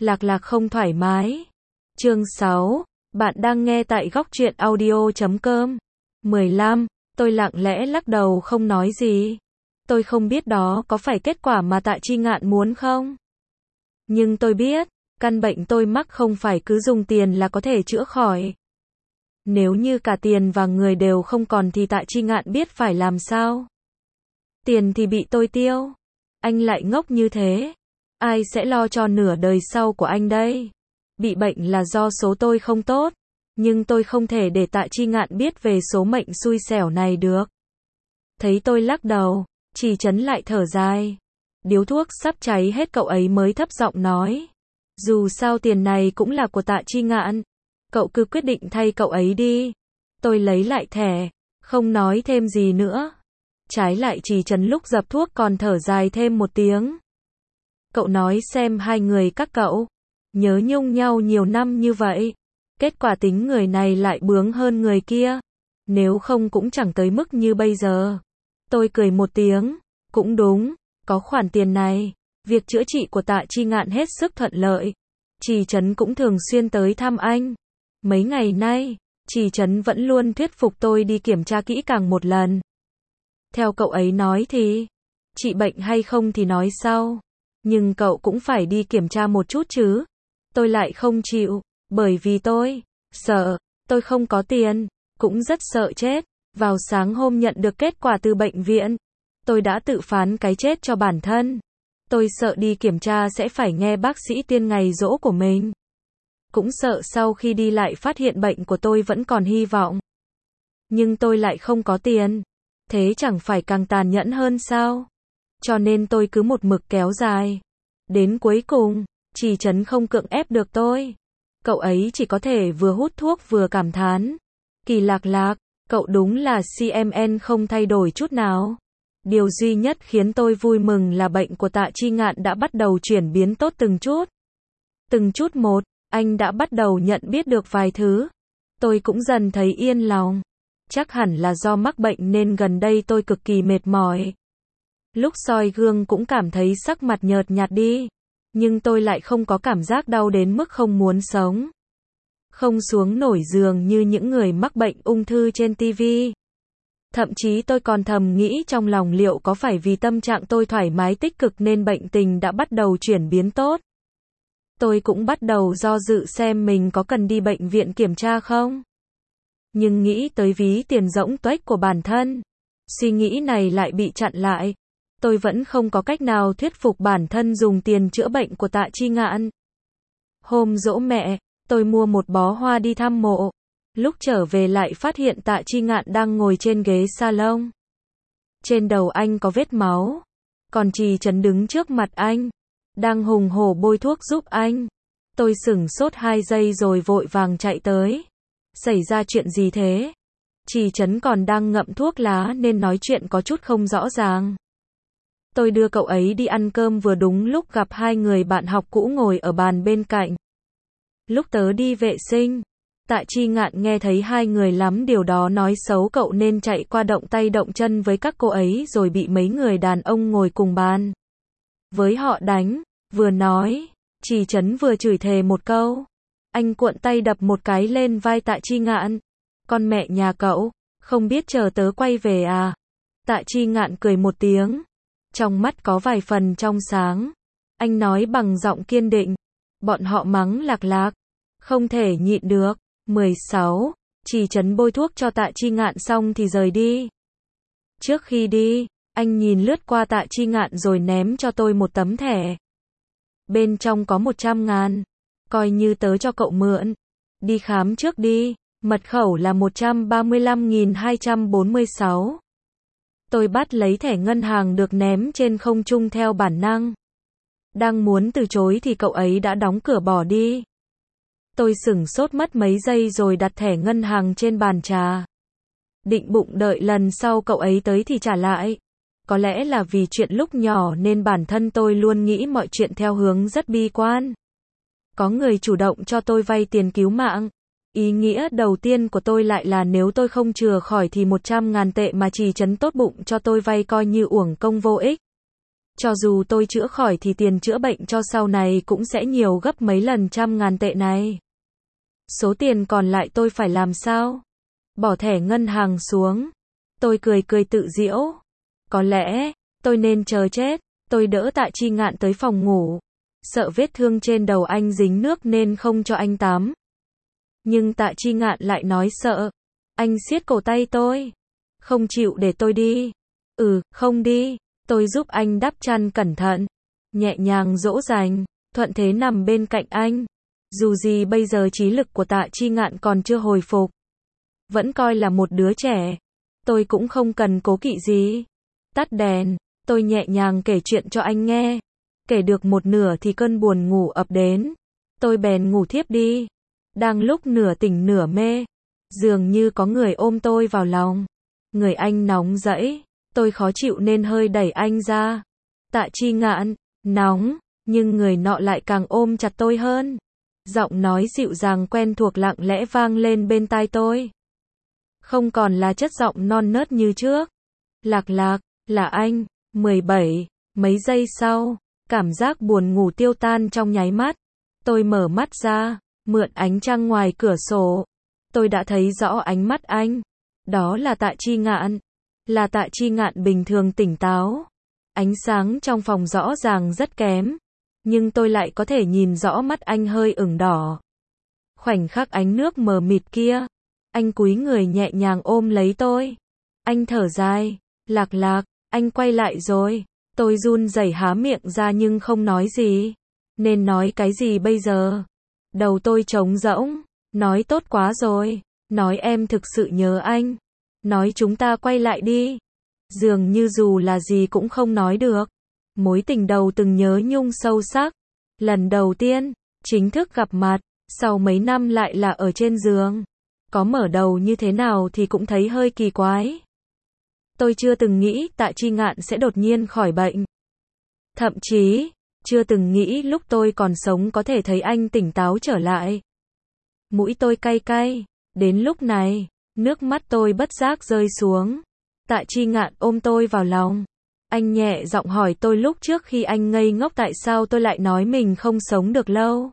Lạc lạc không thoải mái. Chương 6. Bạn đang nghe tại góc truyện audio.com. 15. Tôi lặng lẽ lắc đầu không nói gì. Tôi không biết đó có phải kết quả mà Tạ Chi Ngạn muốn không? Nhưng tôi biết, căn bệnh tôi mắc không phải cứ dùng tiền là có thể chữa khỏi. Nếu như cả tiền và người đều không còn thì Tạ Chi Ngạn biết phải làm sao? Tiền thì bị tôi tiêu. Anh lại ngốc như thế. Ai sẽ lo cho nửa đời sau của anh đây? Bị bệnh là do số tôi không tốt. Nhưng tôi không thể để Tạ Chi Ngạn biết về số mệnh xui xẻo này được. Thấy tôi lắc đầu, Trì Trấn lại thở dài. Điếu thuốc sắp cháy hết cậu ấy mới thấp giọng nói. Dù sao tiền này cũng là của Tạ Chi Ngạn. Cậu cứ quyết định thay cậu ấy đi. Tôi lấy lại thẻ, không nói thêm gì nữa. Trái lại Trì Trấn lúc dập thuốc còn thở dài thêm một tiếng. Cậu nói xem hai người các cậu nhớ nhung nhau nhiều năm như vậy. Kết quả tính người này lại bướng hơn người kia. Nếu không cũng chẳng tới mức như bây giờ. Tôi cười một tiếng. Cũng đúng, có khoản tiền này. Việc chữa trị của Tạ Chi Ngạn hết sức thuận lợi. Trì Trấn cũng thường xuyên tới thăm anh. Mấy ngày nay, Trì Trấn vẫn luôn thuyết phục tôi đi kiểm tra kỹ càng một lần. Theo cậu ấy nói thì, trị bệnh hay không thì nói sau. Nhưng cậu cũng phải đi kiểm tra một chút chứ. Tôi lại không chịu, bởi vì tôi sợ, tôi không có tiền, cũng rất sợ chết. Vào sáng hôm nhận được kết quả từ bệnh viện, tôi đã tự phán cái chết cho bản thân. Tôi sợ đi kiểm tra sẽ phải nghe bác sĩ tiên ngày giỗ của mình. Cũng sợ sau khi đi lại phát hiện bệnh của tôi vẫn còn hy vọng. Nhưng tôi lại không có tiền. Thế chẳng phải càng tàn nhẫn hơn sao? Cho nên tôi cứ một mực kéo dài. Đến cuối cùng, Trì Trấn không cưỡng ép được tôi. Cậu ấy chỉ có thể vừa hút thuốc vừa cảm thán. Kỳ Lạc lạc, cậu đúng là CMN không thay đổi chút nào. Điều duy nhất khiến tôi vui mừng là bệnh của Tạ Chi Ngạn đã bắt đầu chuyển biến tốt từng chút. Từng chút một, anh đã bắt đầu nhận biết được vài thứ. Tôi cũng dần thấy yên lòng. Chắc hẳn là do mắc bệnh nên gần đây tôi cực kỳ mệt mỏi. Lúc soi gương cũng cảm thấy sắc mặt nhợt nhạt đi. Nhưng tôi lại không có cảm giác đau đến mức không muốn sống. Không xuống nổi giường như những người mắc bệnh ung thư trên TV. Thậm chí tôi còn thầm nghĩ trong lòng liệu có phải vì tâm trạng tôi thoải mái tích cực nên bệnh tình đã bắt đầu chuyển biến tốt. Tôi cũng bắt đầu do dự xem mình có cần đi bệnh viện kiểm tra không. Nhưng nghĩ tới ví tiền rỗng tuếch của bản thân. Suy nghĩ này lại bị chặn lại. Tôi vẫn không có cách nào thuyết phục bản thân dùng tiền chữa bệnh của Tạ Chi Ngạn. Hôm giỗ mẹ, tôi mua một bó hoa đi thăm mộ. Lúc trở về lại phát hiện Tạ Chi Ngạn đang ngồi trên ghế salon. Trên đầu anh có vết máu. Còn Trì Trấn đứng trước mặt anh, đang hùng hổ bôi thuốc giúp anh. Tôi sửng sốt 2 giây rồi vội vàng chạy tới. Xảy ra chuyện gì thế? Trì Trấn còn đang ngậm thuốc lá nên nói chuyện có chút không rõ ràng. Tôi đưa cậu ấy đi ăn cơm vừa đúng lúc gặp hai người bạn học cũ ngồi ở bàn bên cạnh. Lúc tớ đi vệ sinh, Tạ Chi Ngạn nghe thấy hai người lắm điều đó nói xấu cậu nên chạy qua động tay động chân với các cô ấy rồi bị mấy người đàn ông ngồi cùng bàn với họ đánh, vừa nói, Trì Trấn vừa chửi thề một câu. Anh cuộn tay đập một cái lên vai Tạ Chi Ngạn. Con mẹ nhà cậu, không biết chờ tớ quay về à? Tạ Chi Ngạn cười một tiếng. Trong mắt có vài phần trong sáng. Anh nói bằng giọng kiên định. Bọn họ mắng Lạc lạc. Không thể nhịn được. 16. Trì Trấn bôi thuốc cho Tạ Chi Ngạn xong thì rời đi. Trước khi đi, anh nhìn lướt qua Tạ Chi Ngạn rồi ném cho tôi một tấm thẻ. Bên trong có 100.000. Coi như tớ cho cậu mượn. Đi khám trước đi. Mật khẩu là 135.246. Tôi bắt lấy thẻ ngân hàng được ném trên không trung theo bản năng. Đang muốn từ chối thì cậu ấy đã đóng cửa bỏ đi. Tôi sửng sốt mất mấy giây rồi đặt thẻ ngân hàng trên bàn trà. Định bụng đợi lần sau cậu ấy tới thì trả lại. Có lẽ là vì chuyện lúc nhỏ nên bản thân tôi luôn nghĩ mọi chuyện theo hướng rất bi quan. Có người chủ động cho tôi vay tiền cứu mạng. Ý nghĩa đầu tiên của tôi lại là nếu tôi không chữa khỏi thì 100.000 tệ mà Trì Trấn tốt bụng cho tôi vay coi như uổng công vô ích. Cho dù tôi chữa khỏi thì tiền chữa bệnh cho sau này cũng sẽ nhiều gấp mấy lần 100.000 tệ này. Số tiền còn lại tôi phải làm sao? Bỏ thẻ ngân hàng xuống. Tôi cười cười tự giễu. Có lẽ, tôi nên chờ chết. Tôi đỡ Tạ Chi Ngạn tới phòng ngủ. Sợ vết thương trên đầu anh dính nước nên không cho anh tắm. Nhưng Tạ Chi Ngạn lại nói sợ. Anh siết cổ tay tôi. Không chịu để tôi đi. Không đi. Tôi giúp anh đắp chăn cẩn thận. Nhẹ nhàng dỗ dành. Thuận thế nằm bên cạnh anh. Dù gì bây giờ trí lực của Tạ Chi Ngạn còn chưa hồi phục. Vẫn coi là một đứa trẻ. Tôi cũng không cần cố kỵ gì. Tắt đèn. Tôi nhẹ nhàng kể chuyện cho anh nghe. Kể được một nửa thì cơn buồn ngủ ập đến. Tôi bèn ngủ thiếp đi. Đang lúc nửa tỉnh nửa mê. Dường như có người ôm tôi vào lòng. Người anh nóng rẫy. Tôi khó chịu nên hơi đẩy anh ra. Tạ Chi Ngạn, nóng, nhưng người nọ lại càng ôm chặt tôi hơn. Giọng nói dịu dàng quen thuộc lặng lẽ vang lên bên tai tôi. Không còn là chất giọng non nớt như trước. Lạc Lạc, là anh. 17. Mấy giây sau, cảm giác buồn ngủ tiêu tan trong nháy mắt. Tôi mở mắt ra, mượn ánh trăng ngoài cửa sổ. Tôi đã thấy rõ ánh mắt anh. Đó là Tạ Chi Ngạn. Là Tạ Chi Ngạn bình thường tỉnh táo. Ánh sáng trong phòng rõ ràng rất kém. Nhưng tôi lại có thể nhìn rõ mắt anh hơi ửng đỏ. Khoảnh khắc ánh nước mờ mịt kia. Anh cúi người nhẹ nhàng ôm lấy tôi. Anh thở dài. Lạc Lạc, anh quay lại rồi. Tôi run rẩy há miệng ra nhưng không nói gì. Nên nói cái gì bây giờ? Đầu tôi trống rỗng. Nói tốt quá rồi. Nói em thực sự nhớ anh. Nói chúng ta quay lại đi. Dường như dù là gì cũng không nói được. Mối tình đầu từng nhớ nhung sâu sắc. Lần đầu tiên, chính thức gặp mặt, sau mấy năm lại là ở trên giường. Có mở đầu như thế nào thì cũng thấy hơi kỳ quái. Tôi chưa từng nghĩ Tạ Chi Ngạn sẽ đột nhiên khỏi bệnh. Thậm chí, chưa từng nghĩ lúc tôi còn sống có thể thấy anh tỉnh táo trở lại. Mũi tôi cay cay. Đến lúc này, nước mắt tôi bất giác rơi xuống. Tạ Chi Ngạn ôm tôi vào lòng. Anh nhẹ giọng hỏi tôi lúc trước khi anh ngây ngốc tại sao tôi lại nói mình không sống được lâu.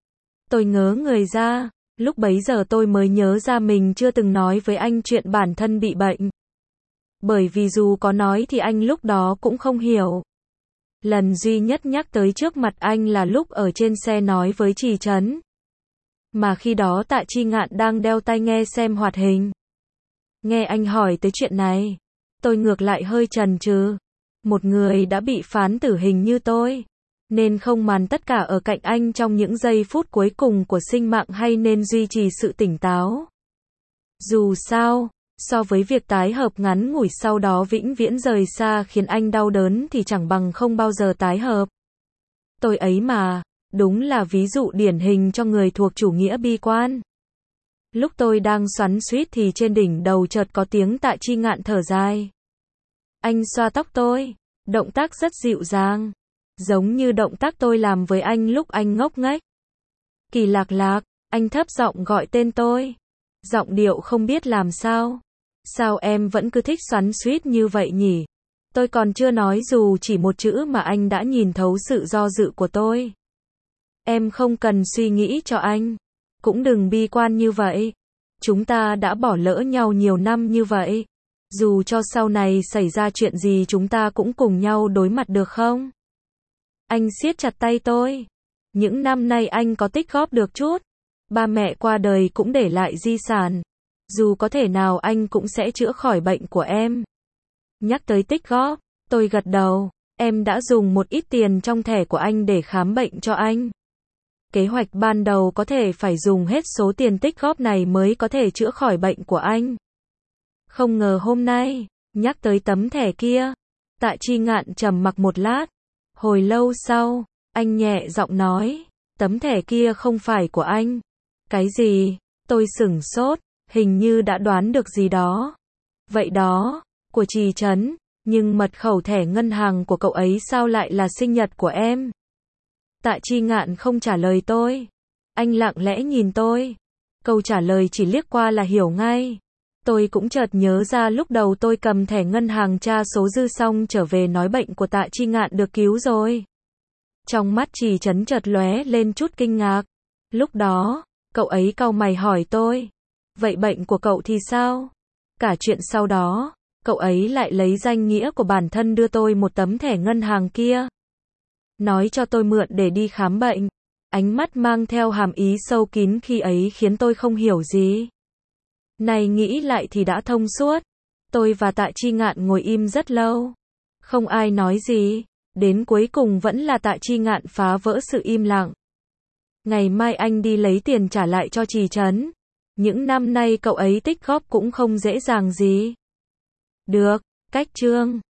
Tôi ngớ người ra. Lúc bấy giờ tôi mới nhớ ra mình chưa từng nói với anh chuyện bản thân bị bệnh. Bởi vì dù có nói thì anh lúc đó cũng không hiểu. Lần duy nhất nhắc tới trước mặt anh là lúc ở trên xe nói với Trì Trấn. Mà khi đó Tạ Chi Ngạn đang đeo tai nghe xem hoạt hình. Nghe anh hỏi tới chuyện này, tôi ngược lại hơi chần chừ. Một người đã bị phán tử hình như tôi, nên không màn tất cả ở cạnh anh trong những giây phút cuối cùng của sinh mạng hay nên duy trì sự tỉnh táo. Dù sao, so với việc tái hợp ngắn ngủi sau đó vĩnh viễn rời xa khiến anh đau đớn thì chẳng bằng không bao giờ tái hợp. Tôi ấy mà, đúng là ví dụ điển hình cho người thuộc chủ nghĩa bi quan. Lúc tôi đang xoắn xuýt thì trên đỉnh đầu chợt có tiếng Tạ Chi Ngạn thở dài. Anh xoa tóc tôi, động tác rất dịu dàng, giống như động tác tôi làm với anh lúc anh ngốc nghếch. Kỳ Lạc Lạc, anh thấp giọng gọi tên tôi. Giọng điệu không biết làm sao. Sao em vẫn cứ thích xoắn xuýt như vậy nhỉ? Tôi còn chưa nói dù chỉ một chữ mà anh đã nhìn thấu sự do dự của tôi. Em không cần suy nghĩ cho anh. Cũng đừng bi quan như vậy. Chúng ta đã bỏ lỡ nhau nhiều năm như vậy. Dù cho sau này xảy ra chuyện gì chúng ta cũng cùng nhau đối mặt được không? Anh siết chặt tay tôi. Những năm nay anh có tích góp được chút. Ba mẹ qua đời cũng để lại di sản. Dù có thể nào anh cũng sẽ chữa khỏi bệnh của em. Nhắc tới tích góp, tôi gật đầu. Em đã dùng một ít tiền trong thẻ của anh để khám bệnh cho anh. Kế hoạch ban đầu có thể phải dùng hết số tiền tích góp này mới có thể chữa khỏi bệnh của anh. Không ngờ hôm nay, nhắc tới tấm thẻ kia, Tạ Chi Ngạn trầm mặc một lát. Hồi lâu sau, anh nhẹ giọng nói, tấm thẻ kia không phải của anh. Cái gì? Tôi sửng sốt, hình như đã đoán được gì đó. Vậy đó, của Trì Trấn, nhưng mật khẩu thẻ ngân hàng của cậu ấy sao lại là sinh nhật của em? Tạ Chi Ngạn không trả lời tôi. Anh lặng lẽ nhìn tôi. Câu trả lời chỉ liếc qua là hiểu ngay. Tôi cũng chợt nhớ ra lúc đầu tôi cầm thẻ ngân hàng tra số dư xong trở về nói bệnh của Tạ Chi Ngạn được cứu rồi. Trong mắt Trì Trấn chợt lóe lên chút kinh ngạc. Lúc đó, cậu ấy cau mày hỏi tôi. Vậy bệnh của cậu thì sao? Cả chuyện sau đó, cậu ấy lại lấy danh nghĩa của bản thân đưa tôi một tấm thẻ ngân hàng kia. Nói cho tôi mượn để đi khám bệnh. Ánh mắt mang theo hàm ý sâu kín khi ấy khiến tôi không hiểu gì. Này nghĩ lại thì đã thông suốt. Tôi và Tạ Chi Ngạn ngồi im rất lâu. Không ai nói gì. Đến cuối cùng vẫn là Tạ Chi Ngạn phá vỡ sự im lặng. Ngày mai anh đi lấy tiền trả lại cho Trì Trấn. Những năm nay cậu ấy tích góp cũng không dễ dàng gì. Được, cách chương.